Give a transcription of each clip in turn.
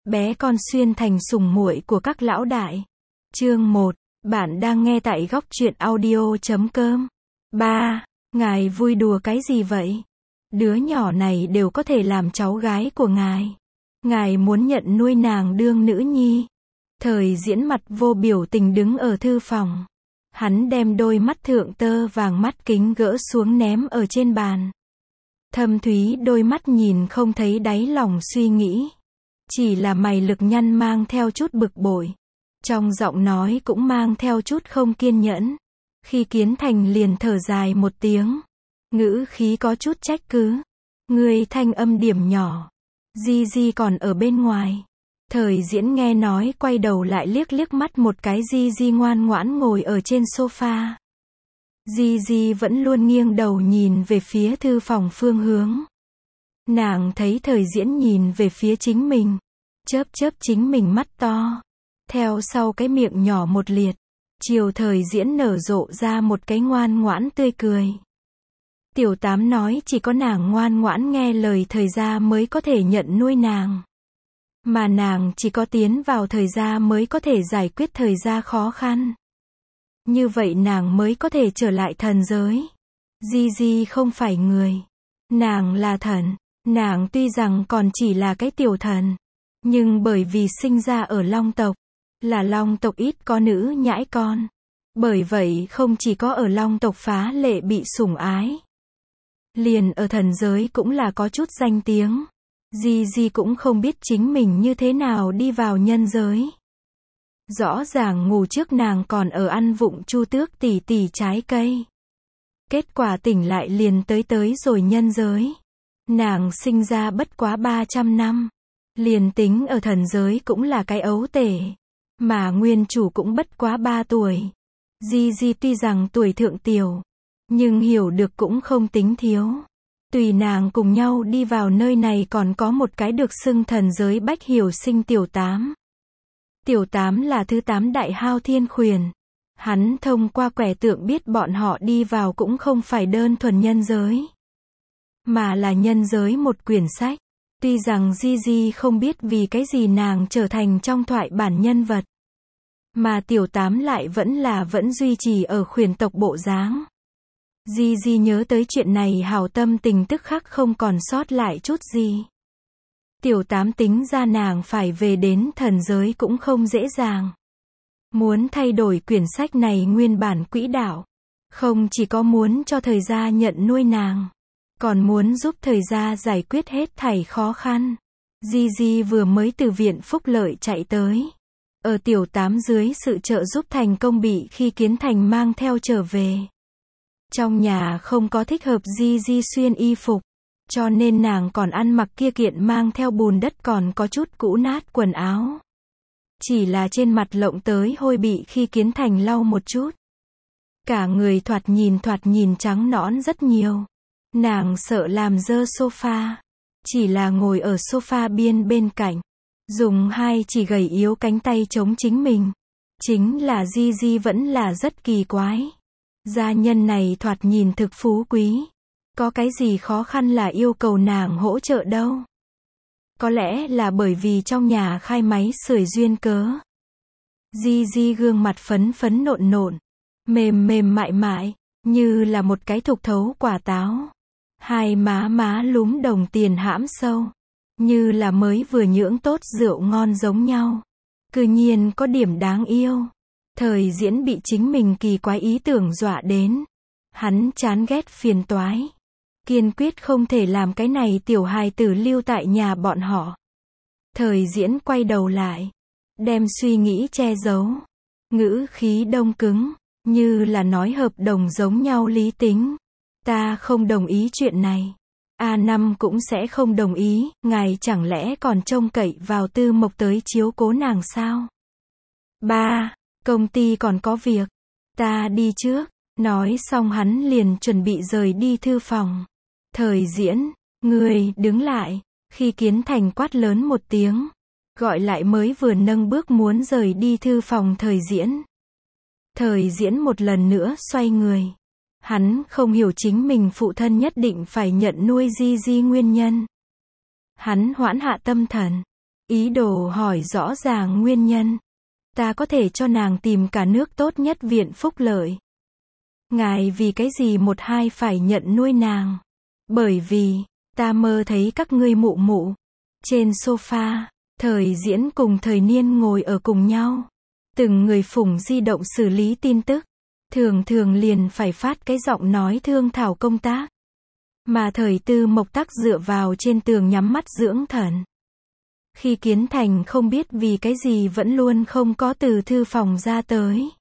bé con xuyên thành sủng muội của các lão đại. Chương 1. Bạn đang nghe tại góc truyện audio.com. 3. Ngài vui đùa cái gì vậy? Đứa nhỏ này đều có thể làm cháu gái của ngài. Ngài muốn nhận nuôi nàng đương nữ nhi. Thời Diễn mặt vô biểu tình đứng ở thư phòng. Hắn đem đôi mắt thượng tơ vàng mắt kính gỡ xuống ném ở trên bàn. Thâm thúy đôi mắt nhìn không thấy đáy lòng suy nghĩ. Chỉ là mày lực nhăn mang theo chút bực bội. Trong giọng nói cũng mang theo chút không kiên nhẫn. Khi Kiến Thành liền thở dài một tiếng. Ngữ khí có chút trách cứ. Ngươi thanh âm điểm nhỏ. Di Di còn ở bên ngoài. Thời Diễn nghe nói quay đầu lại liếc liếc mắt một cái Di Di ngoan ngoãn ngồi ở trên sofa. Di Di vẫn luôn nghiêng đầu nhìn về phía thư phòng phương hướng. Nàng thấy Thời Diễn nhìn về phía chính mình. Chớp chớp chính mình mắt to. Theo sau cái miệng nhỏ một liệt. Chiều Thời Diễn nở rộ ra một cái ngoan ngoãn tươi cười. Tiểu Tám nói chỉ có nàng ngoan ngoãn nghe lời Thời gia mới có thể nhận nuôi nàng. Mà nàng chỉ có tiến vào Thời gia mới có thể giải quyết Thời gia khó khăn. Như vậy nàng mới có thể trở lại thần giới. Di Di không phải người. Nàng là thần. Nàng tuy rằng còn chỉ là cái tiểu thần. Nhưng bởi vì sinh ra ở Long tộc. Là Long tộc ít có nữ nhãi con. Bởi vậy không chỉ có ở Long tộc phá lệ bị sủng ái. Liền ở thần giới cũng là có chút danh tiếng. Di Di cũng không biết chính mình như thế nào đi vào nhân giới. Rõ ràng ngủ trước nàng còn ở ăn vụng Chu Tước tỷ tỷ trái cây. Kết quả tỉnh lại liền tới rồi nhân giới. Nàng sinh ra bất quá 300 năm. Liền tính ở thần giới cũng là cái ấu tể. Mà nguyên chủ cũng bất quá 3 tuổi. Di Di tuy rằng tuổi thượng tiểu. Nhưng hiểu được cũng không tính thiếu. Tùy nàng cùng nhau đi vào nơi này còn có một cái được xưng thần giới bách hiểu sinh Tiểu Tám. Tiểu Tám là thứ 8 đại hao thiên khuyển. Hắn thông qua quẻ tượng biết bọn họ đi vào cũng không phải đơn thuần nhân giới. Mà là nhân giới một quyển sách. Tuy rằng Di Di không biết vì cái gì nàng trở thành trong thoại bản nhân vật. Mà Tiểu Tám lại vẫn duy trì ở khuyển tộc bộ dáng. Di Di nhớ tới chuyện này hào tâm tình tức khắc không còn sót lại chút gì. Tiểu Tám tính ra nàng phải về đến thần giới cũng không dễ dàng. Muốn thay đổi quyển sách này nguyên bản quỹ đạo. Không chỉ có muốn cho Thời gia nhận nuôi nàng. Còn muốn giúp Thời gia giải quyết hết thảy khó khăn. Di Di vừa mới từ viện phúc lợi chạy tới. Ở Tiểu Tám dưới sự trợ giúp thành công bị khi Kiến Thành mang theo trở về. Trong nhà không có thích hợp Di Di xuyên y phục. Cho nên nàng còn ăn mặc kia kiện mang theo bùn đất còn có chút cũ nát quần áo. Chỉ là trên mặt lộng tới hôi bị khi Kiến Thành lau một chút. Cả người thoạt nhìn trắng nõn rất nhiều. Nàng sợ làm dơ sofa. Chỉ là ngồi ở sofa bên cạnh. Dùng hai chỉ gầy yếu cánh tay chống chính mình. Chính là Di Di vẫn là rất kỳ quái. Gia nhân này thoạt nhìn thực phú quý. Có cái gì khó khăn là yêu cầu nàng hỗ trợ đâu. Có lẽ là bởi vì trong nhà khai máy sưởi duyên cớ. Di Di gương mặt phấn nộn. Mềm mại, như là một cái thục thấu quả táo. Hai má lúm đồng tiền hãm sâu. Như là mới vừa nhưỡng tốt rượu ngon giống nhau. Cư nhiên có điểm đáng yêu. Thời Diễn bị chính mình kỳ quái ý tưởng dọa đến. Hắn chán ghét phiền toái. Kiên quyết không thể làm cái này tiểu hài tử lưu tại nhà bọn họ. Thời Diễn quay đầu lại. Đem suy nghĩ che giấu. Ngữ khí đông cứng. Như là nói hợp đồng giống nhau lý tính. Ta không đồng ý chuyện này. A5 cũng sẽ không đồng ý. Ngài chẳng lẽ còn trông cậy vào Tư Mộc tới chiếu cố nàng sao? 3. Công ty còn có việc. Ta đi trước. Nói xong hắn liền chuẩn bị rời đi thư phòng. Thời Diễn, ngươi đứng lại. Khi Kiến Thành quát lớn một tiếng. Gọi lại mới vừa nâng bước muốn rời đi thư phòng Thời Diễn. Thời Diễn một lần nữa xoay người. Hắn không hiểu chính mình phụ thân nhất định phải nhận nuôi Di Di nguyên nhân. Hắn hoãn hạ tâm thần. ý đồ hỏi rõ ràng nguyên nhân. Ta có thể cho nàng tìm cả nước tốt nhất viện phúc lợi. Ngài vì cái gì một hai phải nhận nuôi nàng? Bởi vì, ta mơ thấy các ngươi mụ mụ. Trên sofa, Thời Diễn cùng Thời Niên ngồi ở cùng nhau. Từng người phủng di động xử lý tin tức. Thường thường liền phải phát cái giọng nói thương thảo công tác. Mà Thời Tư Mộc tắc dựa vào trên tường nhắm mắt dưỡng thần. Khi Kiến Thành không biết vì cái gì vẫn luôn không có từ thư phòng ra tới.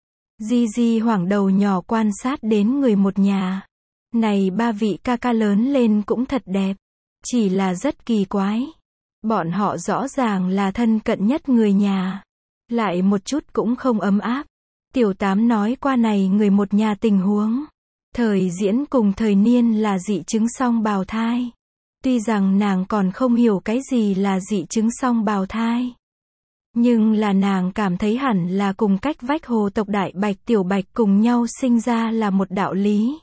Di hoảng đầu nhỏ quan sát đến người một nhà. Này ba vị ca ca lớn lên cũng thật đẹp. Chỉ là rất kỳ quái. Bọn họ rõ ràng là thân cận nhất người nhà. Lại một chút cũng không ấm áp. Tiểu Tám nói qua này người một nhà tình huống. Thời Diễn cùng Thời Niên là dị chứng song bào thai. Tuy rằng nàng còn không hiểu cái gì là dị chứng song bào thai. Nhưng là nàng cảm thấy hẳn là cùng cách vách hồ tộc Đại Bạch Tiểu Bạch cùng nhau sinh ra là một đạo lý.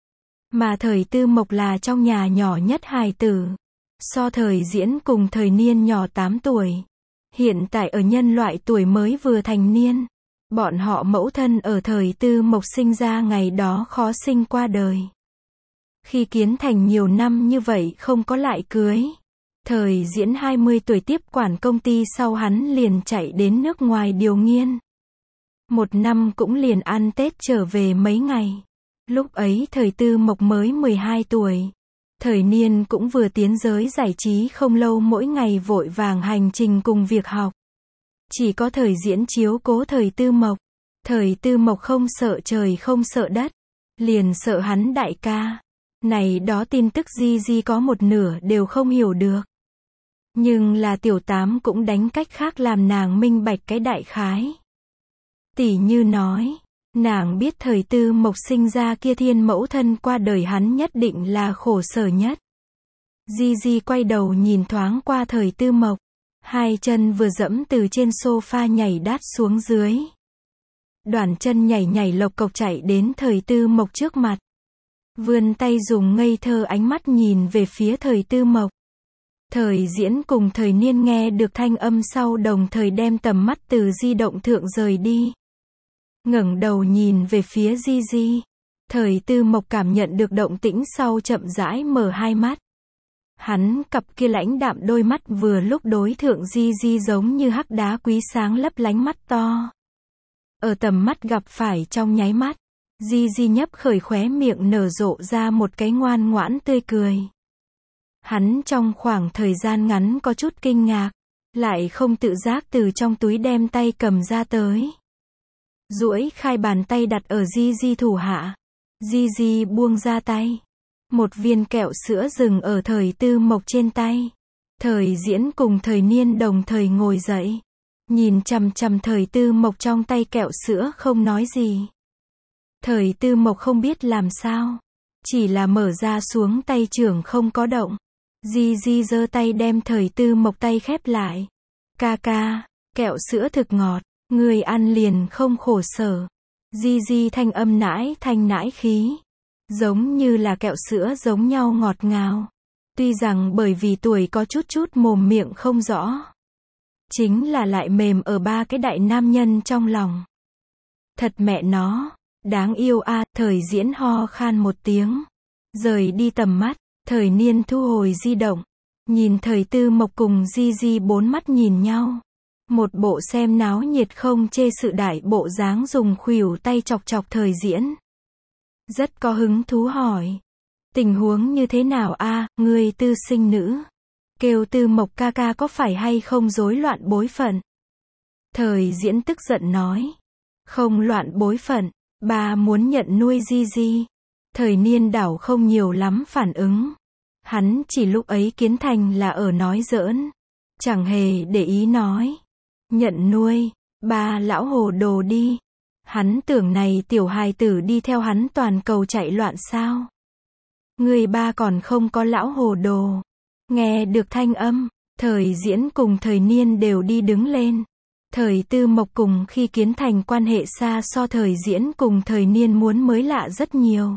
Mà Thời Tư Mộc là trong nhà nhỏ nhất hài tử. So Thời Diễn cùng Thời Niên nhỏ 8 tuổi. Hiện tại ở nhân loại tuổi mới vừa thành niên. Bọn họ mẫu thân ở Thời Tư Mộc sinh ra ngày đó khó sinh qua đời. Khi Kiến Thành nhiều năm như vậy không có lại cưới. Thời Diễn 20 tuổi tiếp quản công ty sau hắn liền chạy đến nước ngoài điều nghiên. Một năm cũng liền ăn Tết trở về mấy ngày. Lúc ấy Thời Tư Mộc mới 12 tuổi. Thời Niên cũng vừa tiến giới giải trí không lâu mỗi ngày vội vàng hành trình cùng việc học. Chỉ có Thời Diễn chiếu cố Thời Tư Mộc. Thời Tư Mộc không sợ trời không sợ đất. Liền sợ hắn đại ca. Này đó tin tức Di có một nửa đều không hiểu được. Nhưng là Tiểu Tám cũng đánh cách khác làm nàng minh bạch cái đại khái. Tỉ như nói, nàng biết Thời Tư Mộc sinh ra kia thiên mẫu thân qua đời hắn nhất định là khổ sở nhất. Di quay đầu nhìn thoáng qua Thời Tư Mộc. Hai chân vừa dẫm từ trên sofa nhảy đát xuống dưới. Đoàn chân nhảy lộc cộc chạy đến Thời Tư Mộc trước mặt. Vươn tay dùng ngây thơ ánh mắt nhìn về phía Thời Tư Mộc. Thời Diễn cùng Thời Niên nghe được thanh âm sau đồng thời đem tầm mắt từ di động thượng rời đi. Ngẩng đầu nhìn về phía Di. Thời Tư Mộc cảm nhận được động tĩnh sau chậm rãi mở hai mắt. Hắn cặp kia lãnh đạm đôi mắt vừa lúc đối thượng Di giống như hắc đá quý sáng lấp lánh mắt to. Ở tầm mắt gặp phải trong nháy mắt, Di nhấp khởi khóe miệng nở rộ ra một cái ngoan ngoãn tươi cười. Hắn trong khoảng thời gian ngắn có chút kinh ngạc, lại không tự giác từ trong túi đem tay cầm ra tới. Duỗi khai bàn tay đặt ở Di thủ hạ. Di buông ra tay. Một viên kẹo sữa dừng ở Thời Tư Mộc trên tay. Thời Diễn cùng Thời Niên đồng thời ngồi dậy. Nhìn chằm chằm Thời Tư Mộc trong tay kẹo sữa không nói gì. Thời Tư Mộc không biết làm sao. Chỉ là mở ra xuống tay trưởng không có động. Di giơ tay đem Thời Tư Mộc tay khép lại. Ca, kẹo sữa thực ngọt. Người ăn liền không khổ sở. Di thanh âm nãi thanh nãi khí. Giống như là kẹo sữa giống nhau ngọt ngào. Tuy rằng bởi vì tuổi có chút mồm miệng không rõ. Chính là lại mềm ở ba cái đại nam nhân trong lòng. Thật mẹ nó, đáng yêu a. Thời Diễn ho khan một tiếng. Rời đi tầm mắt, Thời Niên thu hồi di động. Nhìn Thời Tư Mộc cùng Di bốn mắt nhìn nhau. Một bộ xem náo nhiệt không chê sự đại bộ dáng dùng khuỷu tay chọc Thời Diễn. Rất có hứng thú hỏi. Tình huống như thế nào a, ngươi tư sinh nữ? Kêu Tư Mộc ca ca có phải hay không rối loạn bối phận? Thời Diễn tức giận nói. Không loạn bối phận, bà muốn nhận nuôi Di. Thời Niên đảo không nhiều lắm phản ứng. Hắn chỉ lúc ấy Kiến Thành là ở nói giỡn. Chẳng hề để ý nói. Nhận nuôi, ba lão hồ đồ đi. Hắn tưởng này tiểu hài tử đi theo hắn toàn cầu chạy loạn sao? Người ba còn không có lão hồ đồ. Nghe được thanh âm, Thời Diễn cùng Thời Niên đều đi đứng lên. Thời Tư Mộc cùng khi Kiến Thành quan hệ xa so Thời Diễn cùng Thời Niên muốn mới lạ rất nhiều.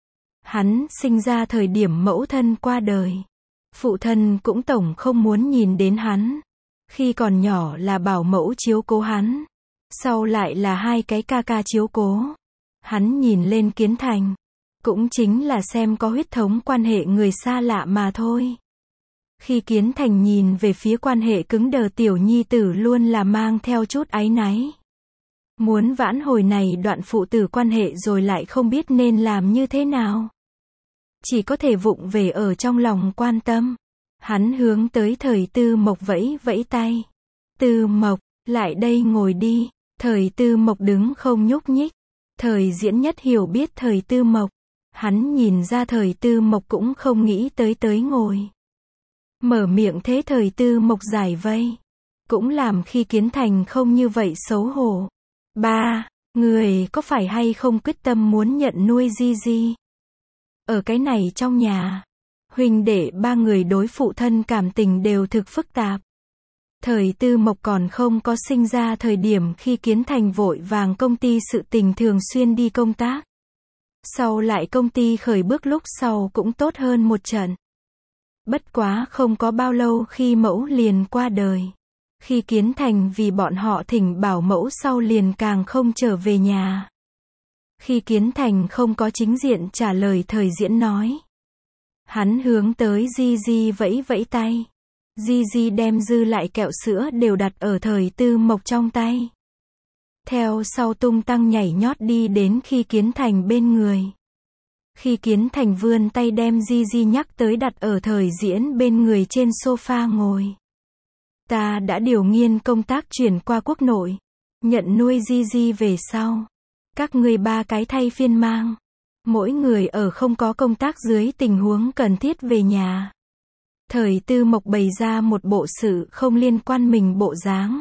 Hắn sinh ra thời điểm mẫu thân qua đời. Phụ thân cũng tổng không muốn nhìn đến hắn. Khi còn nhỏ là bảo mẫu chiếu cố hắn. Sau lại là hai cái ca ca chiếu cố. Hắn nhìn lên Kiến Thành. Cũng chính là xem có huyết thống quan hệ người xa lạ mà thôi. Khi Kiến Thành nhìn về phía quan hệ cứng đờ tiểu nhi tử luôn là mang theo chút áy náy. Muốn vãn hồi này đoạn phụ tử quan hệ rồi lại không biết nên làm như thế nào. Chỉ có thể vụng về ở trong lòng quan tâm. Hắn hướng tới Thời Tư Mộc vẫy vẫy tay. Tư Mộc, lại đây ngồi đi. Thời Tư Mộc đứng không nhúc nhích. Thời Diễn Nhất hiểu biết Thời Tư Mộc. Hắn nhìn ra Thời Tư Mộc cũng không nghĩ tới ngồi. Mở miệng thế Thời Tư Mộc giải vây. Cũng làm khi Kiến Thành không như vậy xấu hổ. Ba, người có phải hay không quyết tâm muốn nhận nuôi Di Di? Ở cái này trong nhà, huynh đệ ba người đối phụ thân cảm tình đều thực phức tạp. Thời Tư Mộc còn không có sinh ra thời điểm khi Kiến Thành vội vàng công ty sự tình thường xuyên đi công tác. Sau lại công ty khởi bước lúc sau cũng tốt hơn một trận. Bất quá không có bao lâu khi mẫu liền qua đời. Khi Kiến Thành vì bọn họ thỉnh bảo mẫu sau liền càng không trở về nhà. Khi Kiến Thành không có chính diện trả lời Thời Diễn nói. Hắn hướng tới Di Di vẫy vẫy tay. Di Di đem dư lại kẹo sữa đều đặt ở Thời Tư Mộc trong tay. Theo sau tung tăng nhảy nhót đi đến khi Kiến Thành bên người. Khi Kiến Thành vươn tay đem Di Di nhắc tới đặt ở Thời Diễn bên người trên sofa ngồi. Ta đã điều nghiên công tác chuyển qua quốc nội. Nhận nuôi Di Di về sau. Các ngươi ba cái thay phiên mang. Mỗi người ở không có công tác dưới tình huống cần thiết về nhà. Thời Tư Mộc bày ra một bộ sự không liên quan mình bộ dáng.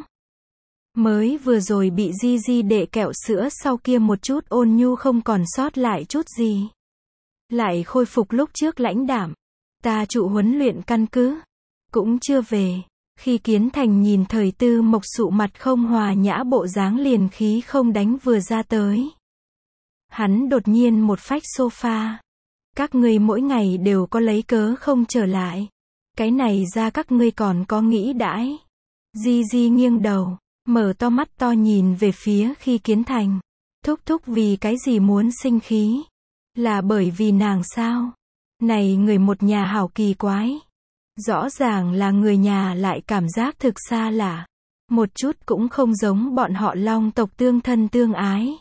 Mới vừa rồi bị Di Di đệ kẹo sữa sau kia một chút ôn nhu không còn sót lại chút gì. Lại khôi phục lúc trước lãnh đạm. Ta trụ huấn luyện căn cứ. Cũng chưa về. Khi Kiến Thành nhìn Thời Tư Mộc sụ mặt không hòa nhã bộ dáng liền khí không đánh vừa ra tới. Hắn đột nhiên một phách sofa. Các ngươi mỗi ngày đều có lấy cớ không trở lại. Cái này ra các ngươi còn có nghĩ đãi. Di Di nghiêng đầu, mở to mắt to nhìn về phía khi Kiến Thành. Thúc thúc vì cái gì muốn sinh khí? Là bởi vì nàng sao? Này người một nhà hảo kỳ quái. Rõ ràng là người nhà lại cảm giác thực xa lạ. Một chút cũng không giống bọn họ Long tộc tương thân tương ái.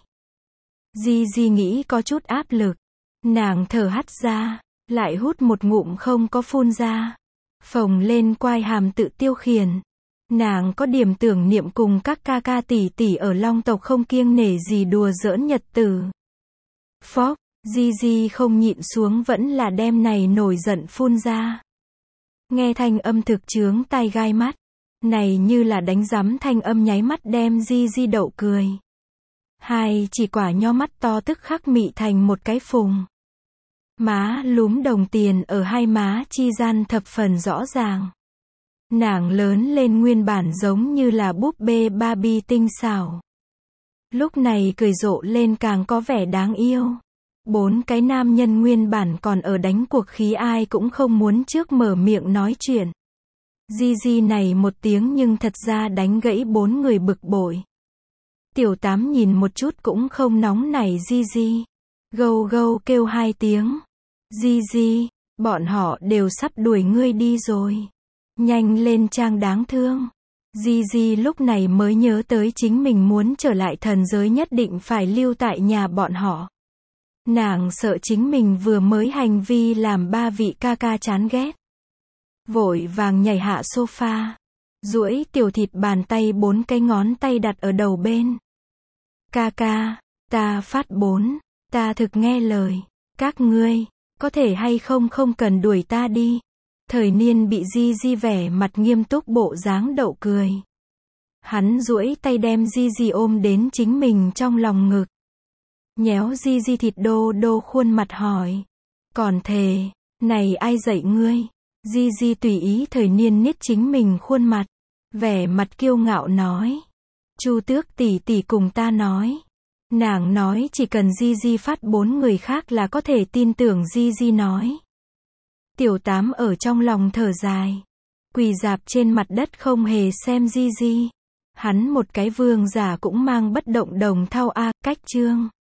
Di Di nghĩ có chút áp lực. Nàng thở hắt ra, lại hút một ngụm không có phun ra. Phồng lên quai hàm tự tiêu khiển. Nàng có điểm tưởng niệm cùng các ca ca tỷ tỷ ở Long tộc không kiêng nể gì đùa giỡn nhật tử. Phóc, Di Di không nhịn xuống vẫn là đem này nổi giận phun ra. Nghe thanh âm thực chướng tai gai mắt. Này như là đánh rắm thanh âm nháy mắt đem Di Di đậu cười. Hai chỉ quả nho mắt to tức khắc mị thành một cái phùng. Má lúm đồng tiền ở hai má chi gian thập phần rõ ràng. Nàng lớn lên nguyên bản giống như là búp bê Barbie tinh xảo. Lúc này cười rộ lên càng có vẻ đáng yêu. Bốn cái nam nhân nguyên bản còn ở đánh cuộc khí ai cũng không muốn trước mở miệng nói chuyện. Di Di này một tiếng nhưng thật ra đánh gãy bốn người bực bội. Tiểu Tám nhìn một chút cũng không nóng nảy Di Di. Gâu gâu kêu hai tiếng. Di Di, bọn họ đều sắp đuổi ngươi đi rồi. Nhanh lên Trang đáng thương. Di Di lúc này mới nhớ tới chính mình muốn trở lại thần giới nhất định phải lưu tại nhà bọn họ. Nàng sợ chính mình vừa mới hành vi làm ba vị ca ca chán ghét. Vội vàng nhảy hạ sofa. Duỗi tiểu thịt bàn tay bốn cái ngón tay đặt ở đầu bên. Ca ca, ta phát 4, ta thực nghe lời. Các ngươi, có thể hay không không cần đuổi ta đi. Thời Niên bị Di Di vẻ mặt nghiêm túc bộ dáng đậu cười. Hắn duỗi tay đem Di Di ôm đến chính mình trong lòng ngực. Nhéo Di Di thịt đô đô khuôn mặt hỏi. Còn thề, này ai dạy ngươi? Di Di tùy ý Thời Niên niết chính mình khuôn mặt. Vẻ mặt kiêu ngạo nói. Chu Tước tỷ tỷ cùng ta nói. Nàng nói chỉ cần Di Di phát 4 người khác là có thể tin tưởng Di Di nói. Tiểu Tám ở trong lòng thở dài. quỳ rạp trên mặt đất không hề xem Gigi. Hắn một cái vương giả cũng mang bất động đồng thau a, cách chương.